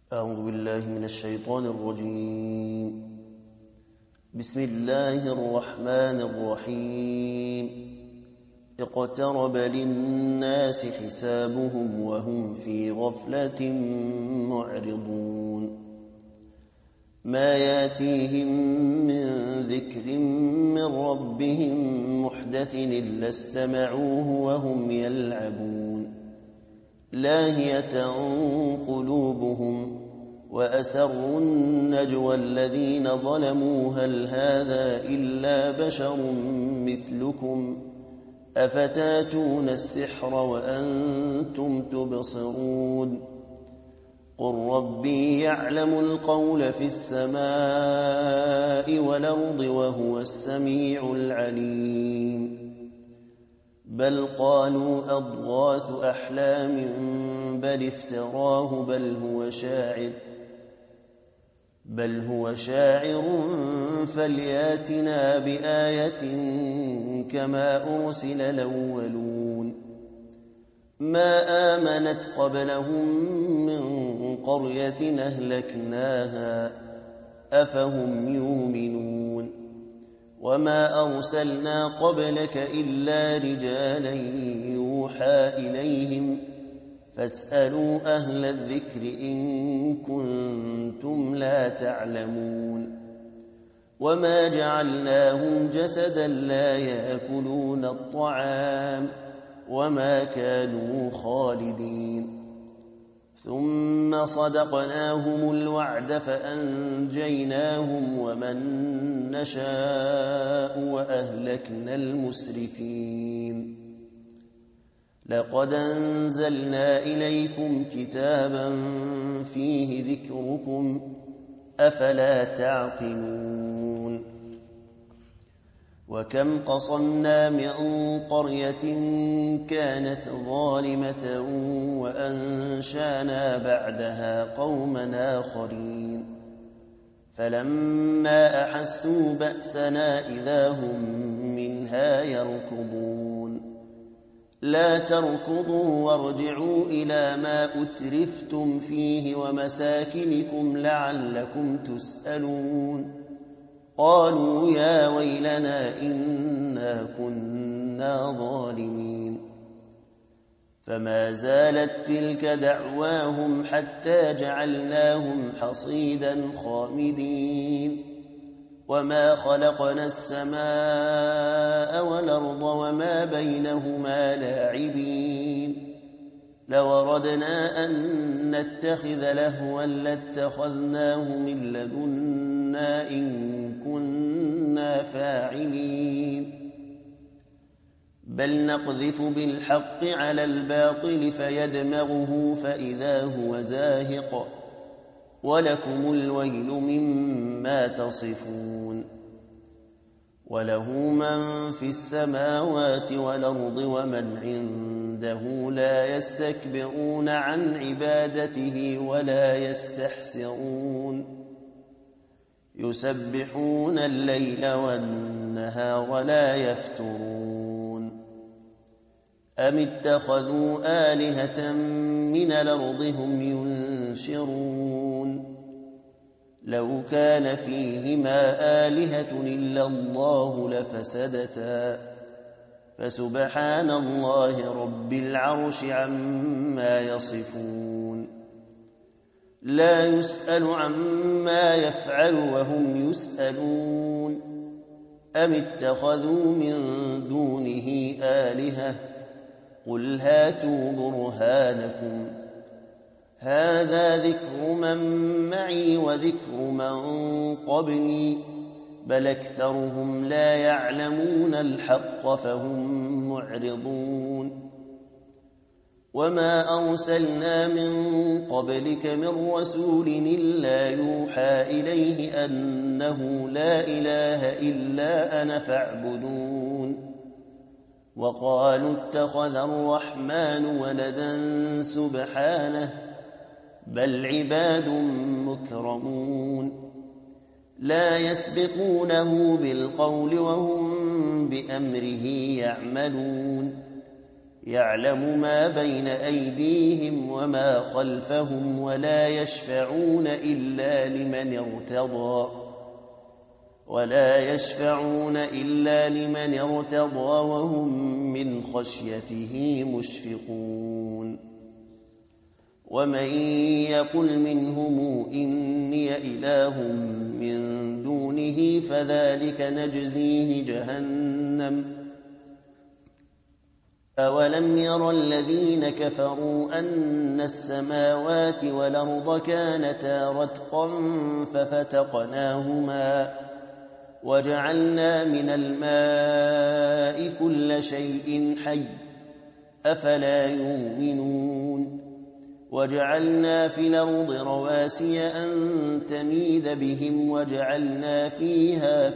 أعوذ بالله من الشيطان الرجيم. بسم الله الرحمن الرحيم. اقترب للناس حسابهم وهم في غفلة معرضون. ما ياتيهم من ذكر من ربهم محدث إلا استمعوه وهم يلعبون لاهية قلوبهم وأسروا النجوى الذين ظلموا هل هذا إلا بشر مثلكم أفتاتون السحر وأنتم تبصرون قل ربي يعلم القول في السماء والأرض وهو السميع العليم بل قالوا أضغاث أحلام بل افتراه بل هو شاعر فلياتنا بآية كما أرسل الأولون ما آمنت قبلهم من قرية أهلكناها أفهم يؤمنون وما أرسلنا قبلك إلا رجالا يوحى إليهم فاسألوا أهل الذكر إن كنتم لا تعلمون وما جعلناهم جسدا لا يأكلون الطعام وما كانوا خالدين ثم صدقناهم الوعد فأنجيناهم ومن نشاء وأهلكنا المسرفين لقد أنزلنا إليكم كتابا فيه ذكركم أفلا تعقلون وكم قصمنا من قرية كانت ظالمة وأنشانا بعدها قوما آخرين فلما أحسوا بأسنا إذا هم منها يركضون لا تركضوا وارجعوا إلى ما أترفتم فيه ومساكنكم لعلكم تسألون قالوا يا ويلنا إنا كنا ظالمين فما زالت تلك دعواهم حتى جعلناهم حصيدا خامدين وما خلقنا السماء والأرض وما بينهما لاعبين لو أردنا أن نتخذ لهوا لاتخذناه من لدنا إن كنا فاعلين بل نقذف بالحق على الباطل فيدمغه فإذا هو زاهق ولكم الويل مما تصفون وله من في السماوات والأرض ومن عنده لا يستكبرون عن عبادته ولا يستحسرون يسبحون الليل والنهار لا يفترون أم اتخذوا آلهة من الأرض هم ينشرون لو كان فيهما آلهة إلا الله لفسدتا فسبحان الله رب العرش عما يصفون لا يسأل عما يفعل وهم يسألون أم اتخذوا من دونه آلهة قل هاتوا برهانكم هذا ذكر من معي وذكر من قبلي بل أكثرهم لا يعلمون الحق فهم معرضون وما أرسلنا من قبلك من رسول إلا يوحى إليه أنه لا إله إلا أنا فاعبدون وقالوا اتخذ الرحمن ولدا سبحانه بل عباد مكرمون لا يسبقونه بالقول وهم بأمره يعملون يعلم ما بين أيديهم وما خلفهم ولا يشفعون إلا لمن ارتضى وهم من خشيته مشفقون ومن يقل منهم إني إله من دونه فذلك نجزيه جهنم أولم ير الذين كفروا أن السماوات والأرض كانتا رتقا ففتقناهما وجعلنا من الماء كل شيء حي أفلا يؤمنون وجعلنا في الأرض رواسي أن تميد بهم وجعلنا فيها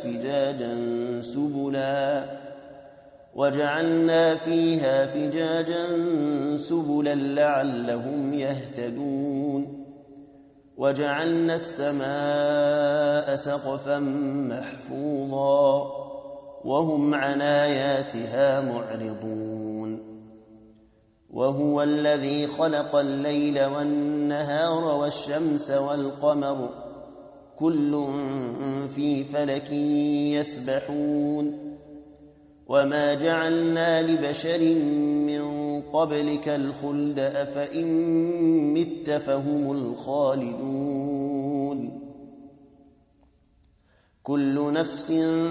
فجاجا سبلا لعلهم يهتدون وجعلنا السماء سقفا محفوظا وهم عن آياتها معرضون وهو الذي خلق الليل والنهار والشمس والقمر كل في فلك يسبحون وما جعلنا لبشر من قبلك الخلد أفإن مت فهم الخالدون كل نفس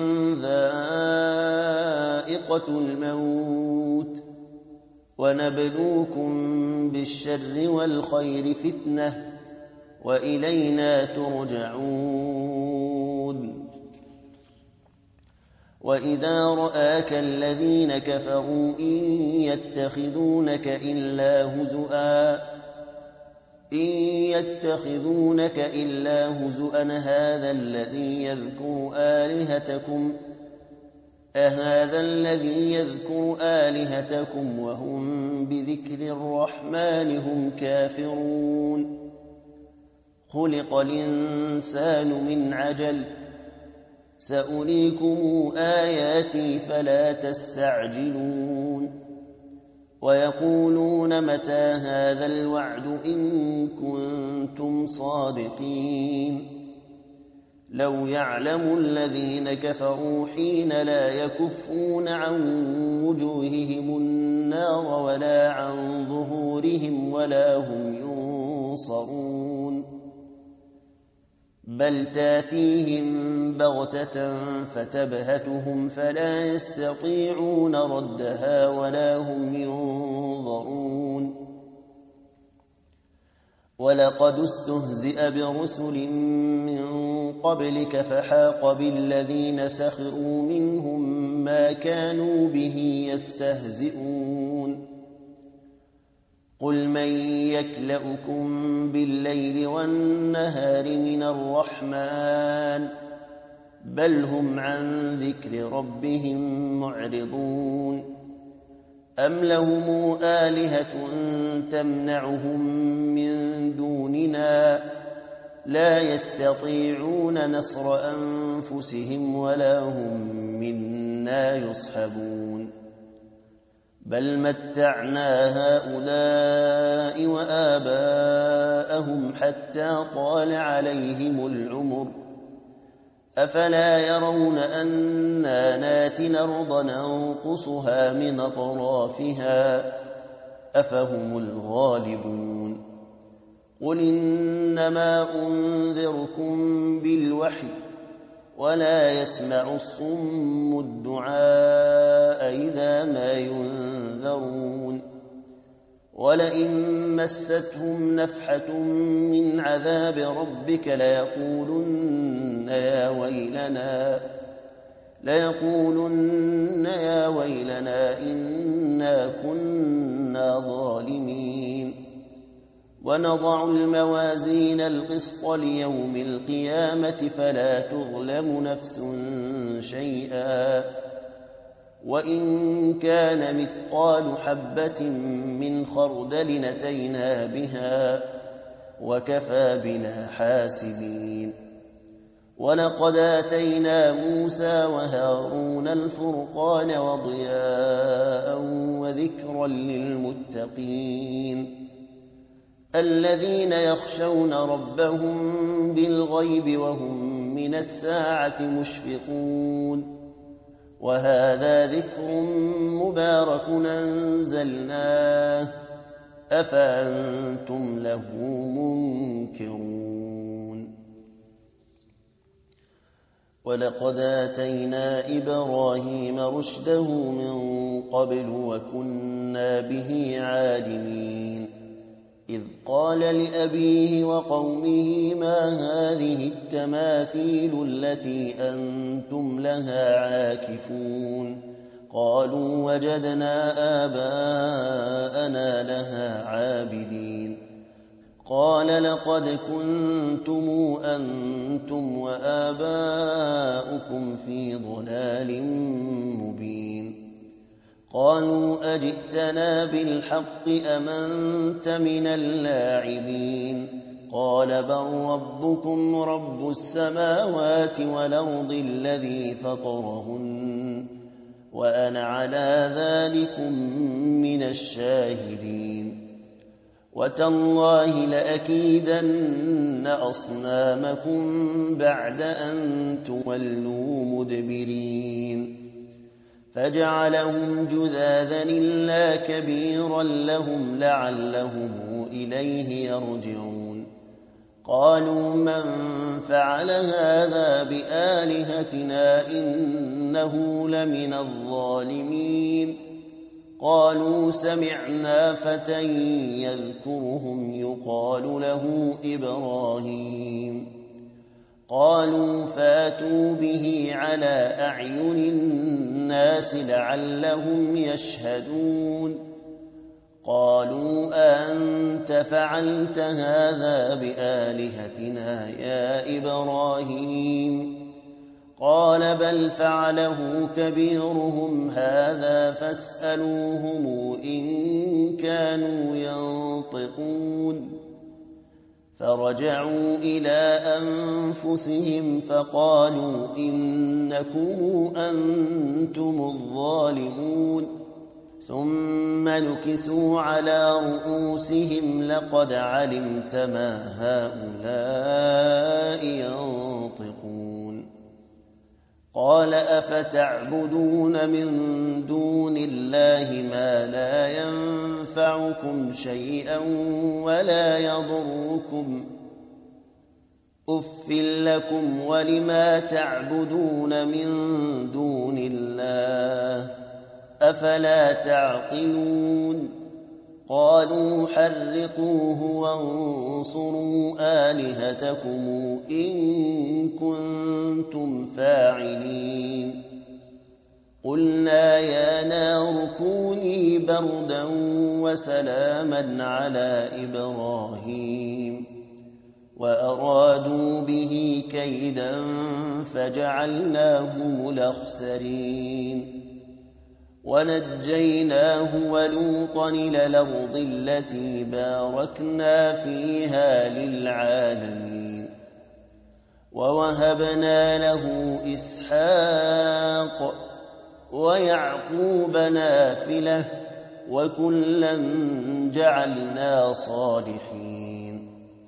ذائقة الموت ونبلوكم بالشر والخير فتنة وإلينا ترجعون وإذا رآك الذين كفروا إن يتخذونك إلا هزؤا هذا الذي يذكر آلهتكم وهم بذكر الرحمن هم كافرون خلق الإنسان من عجل سأريكم آياتي فلا تستعجلون ويقولون متى هذا الوعد إن كنتم صادقين لو يعلم الذين كفروا حين لا يكفون عن وجوههم النار ولا عن ظهورهم ولا هم ينصرون بل تاتيهم بغتة فتبهتهم فلا يستطيعون ردها ولا هم ينظرون ولقد استهزئ برسل من قبلك فحاق بالذين سخروا منهم ما كانوا به يستهزئون قل من يكلؤكم بالليل والنهار من الرحمن بل هم عن ذكر ربهم معرضون أم لهم آلهة تمنعهم من دوننا لا يستطيعون نصر أنفسهم ولا هم منا يصحبون بل متعنا هؤلاء وآباءهم حتى طال عليهم العمر أفلا يرون أنا ناتي الأرض ننقصها من أطرافها أفهم الغالبون قل إنما أنذركم بالوحي ولا يسمع الصم الدعاء إذا ما ينذرون ولئن مستهم نفحة من عذاب ربك ليقولن يا ويلنا إنا كنا ظالمين ونضع الموازين القسط ليوم القيامة فلا تظلم نفس شيئا وإن كان مثقال حبة من خردل أتينا بها وكفى بنا حاسبين ولقد آتينا موسى وهارون الفرقان وضياء وذكرا للمتقين الذين يخشون ربهم بالغيب وهم من الساعة مشفقون وهذا ذكر مبارك أنزلناه أفأنتم له منكرون ولقد آتينا إبراهيم رشده من قبل وكنا به عالمين إذ قال لأبيه وقومه ما هذه التماثيل التي أنتم لها عاكفون قالوا وجدنا آباءنا لها عابدين قال لقد كنتم أنتم وآباؤكم في ضلال مبين قالوا أجئتنا بالحق أم أنت من اللاعبين قال بل ربكم رب السماوات والأرض الذي فطرهن وأنا على ذلكم من الشاهدين وتالله لأكيدن أصنامكم بعد أن تولوا مدبرين فجعلهم جذاذا إلا كبيرا لهم لعلهم إليه يرجعون قالوا من فعل هذا بآلهتنا إنه لمن الظالمين قالوا سمعنا فتى يذكرهم يقال له إبراهيم قالوا فاتوا به على أعين الناس لعلهم يشهدون قالوا أنت فعلت هذا بآلهتنا يا إبراهيم قال بل فعله كبيرهم هذا فاسألوهم إن كانوا ينطقون فرجعوا إلى أنفسهم فقالوا إنكم أنتم الظالمون ثم نكسوا على رؤوسهم لقد علمت ما هؤلاء ينطقون قال أفتعبدون من دون الله ما لا ينفعكم شيئا ولا يضركم أف لكم ولما تعبدون من دون الله أفلا تعقلون قالوا حرقوه وانصروا آلهتكم إن كنتم فاعلين قلنا يا نار كوني بردا وسلاما على إبراهيم وأرادوا به كيدا فجعلناهم الأخسرين ونجيناه ولوطا إلى الأرض التي باركنا فيها للعالمين ووهبنا له إسحاق ويعقوب نافلة وكلا جعلنا صالحين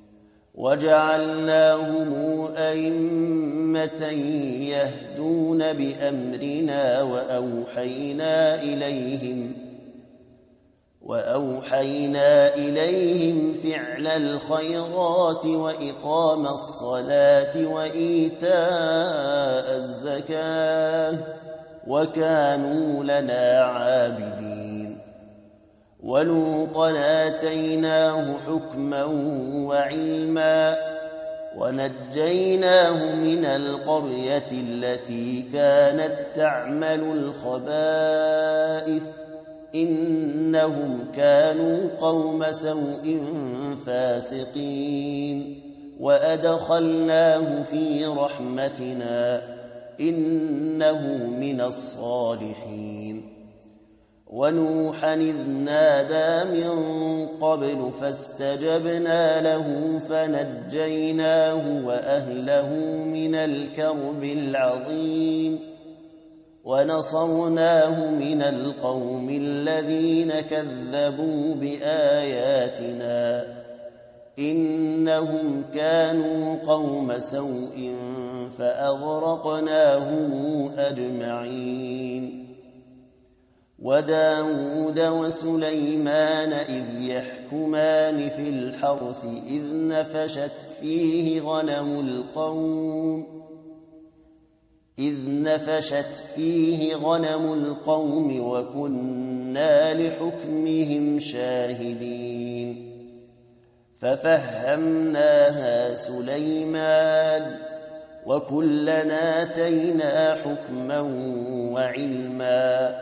وجعلناهم أئمة يهدون بأمرنا وأوحينا إليهم فعل الخيرات وإقام الصلاة وإيتاء الزكاة وكانوا لنا عابدين ولوطا آتيناه حكما وعلما ونجيناه من القرية التي كانت تعمل الخبائث إنهم كانوا قوم سوء فاسقين وأدخلناه في رحمتنا إنه من الصالحين ونوحا إذ نادى من قبل فاستجبنا له فنجيناه وأهله من الكرب العظيم ونصرناه من القوم الذين كذبوا بآياتنا إنهم كانوا قوم سوء فأغرقناهم أجمعين وداود وسليمان إذ يحكمان في الحرث إذ نفشت فيه غنم القوم وكنا لحكمهم شاهدين ففهمناها سليمان وكلنا آتينا حكما وعلما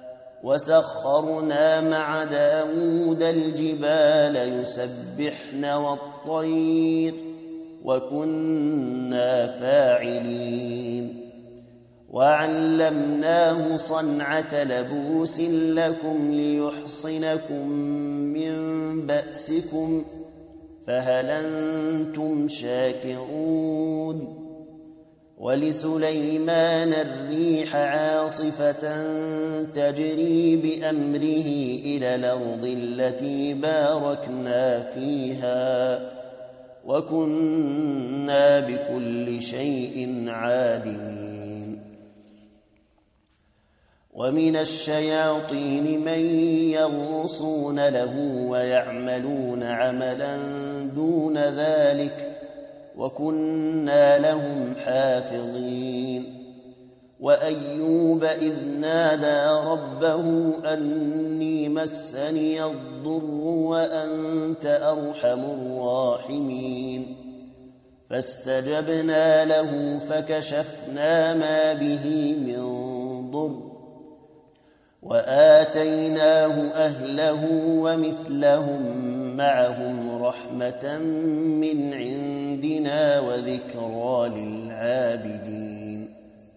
وسخرنا مع داود الجبال يسبحن والطير وكنا فاعلين وعلمناه صنعة لبوس لكم ليحصنكم من بأسكم فهل أنتم شاكرون ولسليمان الريح عاصفة تجري بأمره إلى الأرض التي باركنا فيها وكنا بكل شيء عالمين ومن الشياطين من يغوصون له ويعملون عملا دون ذلك وكنا لهم حافظين وأيوب إذ نادى ربه أني مسني الضر وأنت أرحم الراحمين فاستجبنا له فكشفنا ما به من ضر وآتيناه أهله ومثلهم معهم رحمة من عندنا وذكرى للعابدين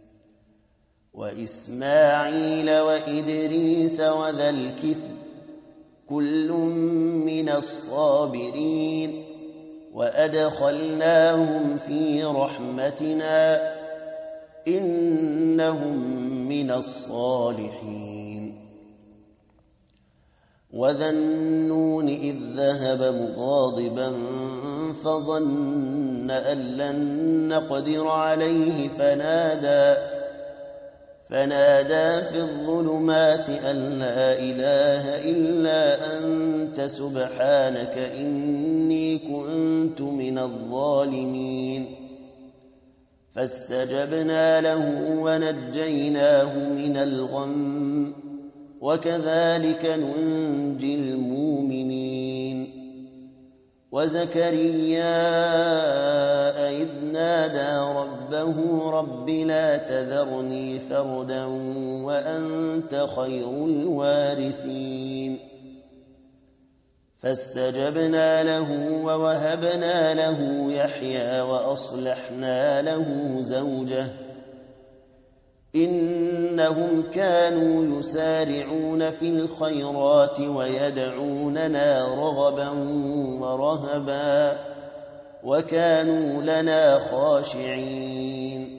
وإسماعيل وإدريس وذا الكفل كل من الصابرين وأدخلناهم في رحمتنا إنهم من الصالحين وذا النون إذ ذهب مغاضبا فظن أن لن نقدر عليه فنادى في الظلمات أن لا إله إلا أنت سبحانك إني كنت من الظالمين فاستجبنا له ونجيناه من الغم وكذلك ننجي المؤمنين وزكريا إذ نادى ربه رب لا تذرني فردا وأنت خير الوارثين فاستجبنا له ووهبنا له يحيى وأصلحنا له زوجه إنهم كانوا يسارعون في الخيرات ويدعوننا رغبا ورهبا وكانوا لنا خاشعين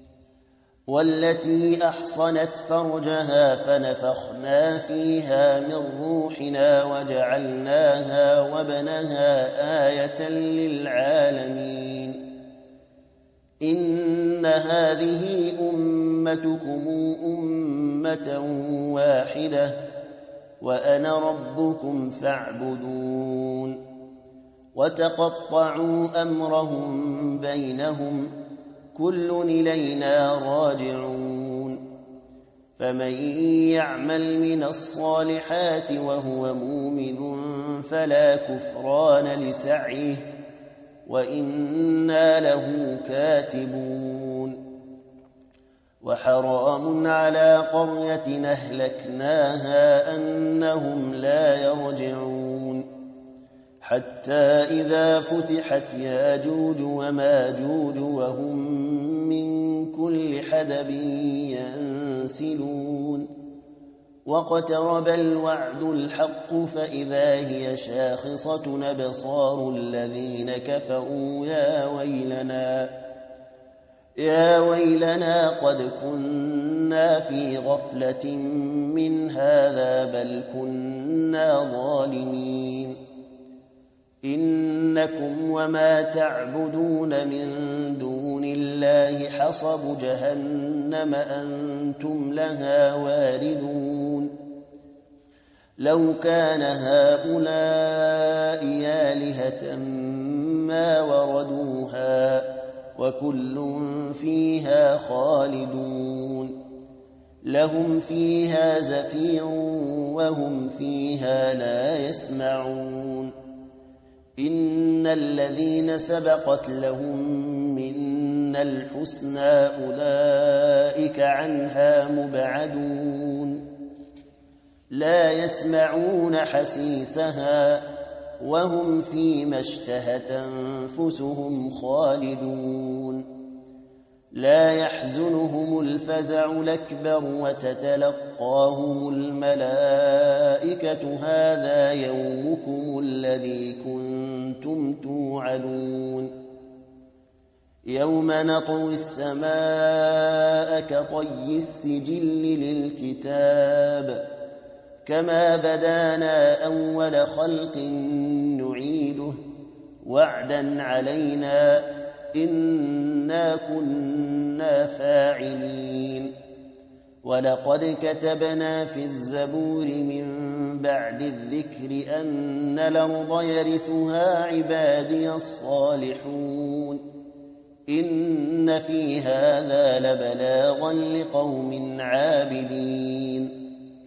والتي أحصنت فرجها فنفخنا فيها من روحنا وجعلناها وابنها آية للعالمين إن هذه أمتكم أمة واحدة وأنا ربكم فاعبدون وتقطعوا أمرهم بينهم كل إلينا راجعون فمن يعمل من الصالحات وهو مؤمن فلا كفران لسعيه وإنا له كاتبون وحرام على قرية أهلكناها أنهم لا يرجعون حتى إذا فتحت ياجوج وماجوج وهم من كل حدب ينسلون واقترب الوعد الحق فإذا هي شاخصة أبصار الذين كفروا يا ويلنا قد كنا في غفلة من هذا بل كنا ظالمين إنكم وما تعبدون من دون الله حصب جهنم أنتم لها واردون لو كان هؤلاء آلهة ما وردوها وكل فيها خالدون لهم فيها زفير وهم فيها لا يسمعون إن الذين سبقت لهم منا الحسنى أولئك عنها مبعدون لا يسمعون حسيسها وهم فيما اشتهت أنفسهم خالدون لا يحزنهم الفزع الأكبر وتتلقاهم الملائكة هذا يومكم الذي كنتم توعدون يوم نطوي السماء كطي السجل للكتاب كما بدانا أول خلق نعيده وعدا علينا إنا كنا فاعلين ولقد كتبنا في الزبور من بعد الذكر أن الأرض يرثها عبادي الصالحون إن في هذا لبلاغا لقوم عابدين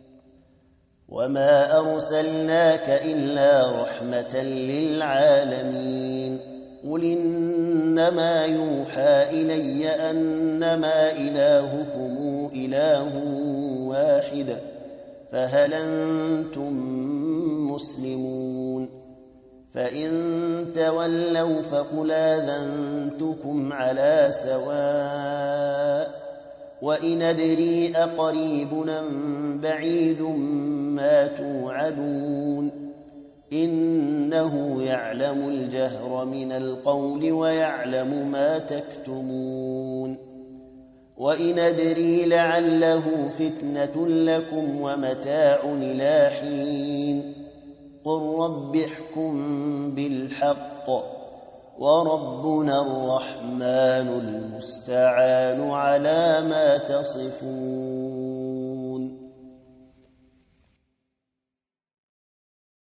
وما أرسلناك إلا رحمة للعالمين قل إنما يوحى إلي أنما إلهكم إله واحد فهل أنتم مسلمون فإن تولوا فقل آذنتكم على سواء وإن أدري أقريب أم بعيد ما توعدون إنه يعلم الجهر من القول ويعلم ما تكتمون وإن أدري لعله فتنة لكم ومتاع إلى حين قل رب احكم بالحق وربنا الرحمن المستعان على ما تصفون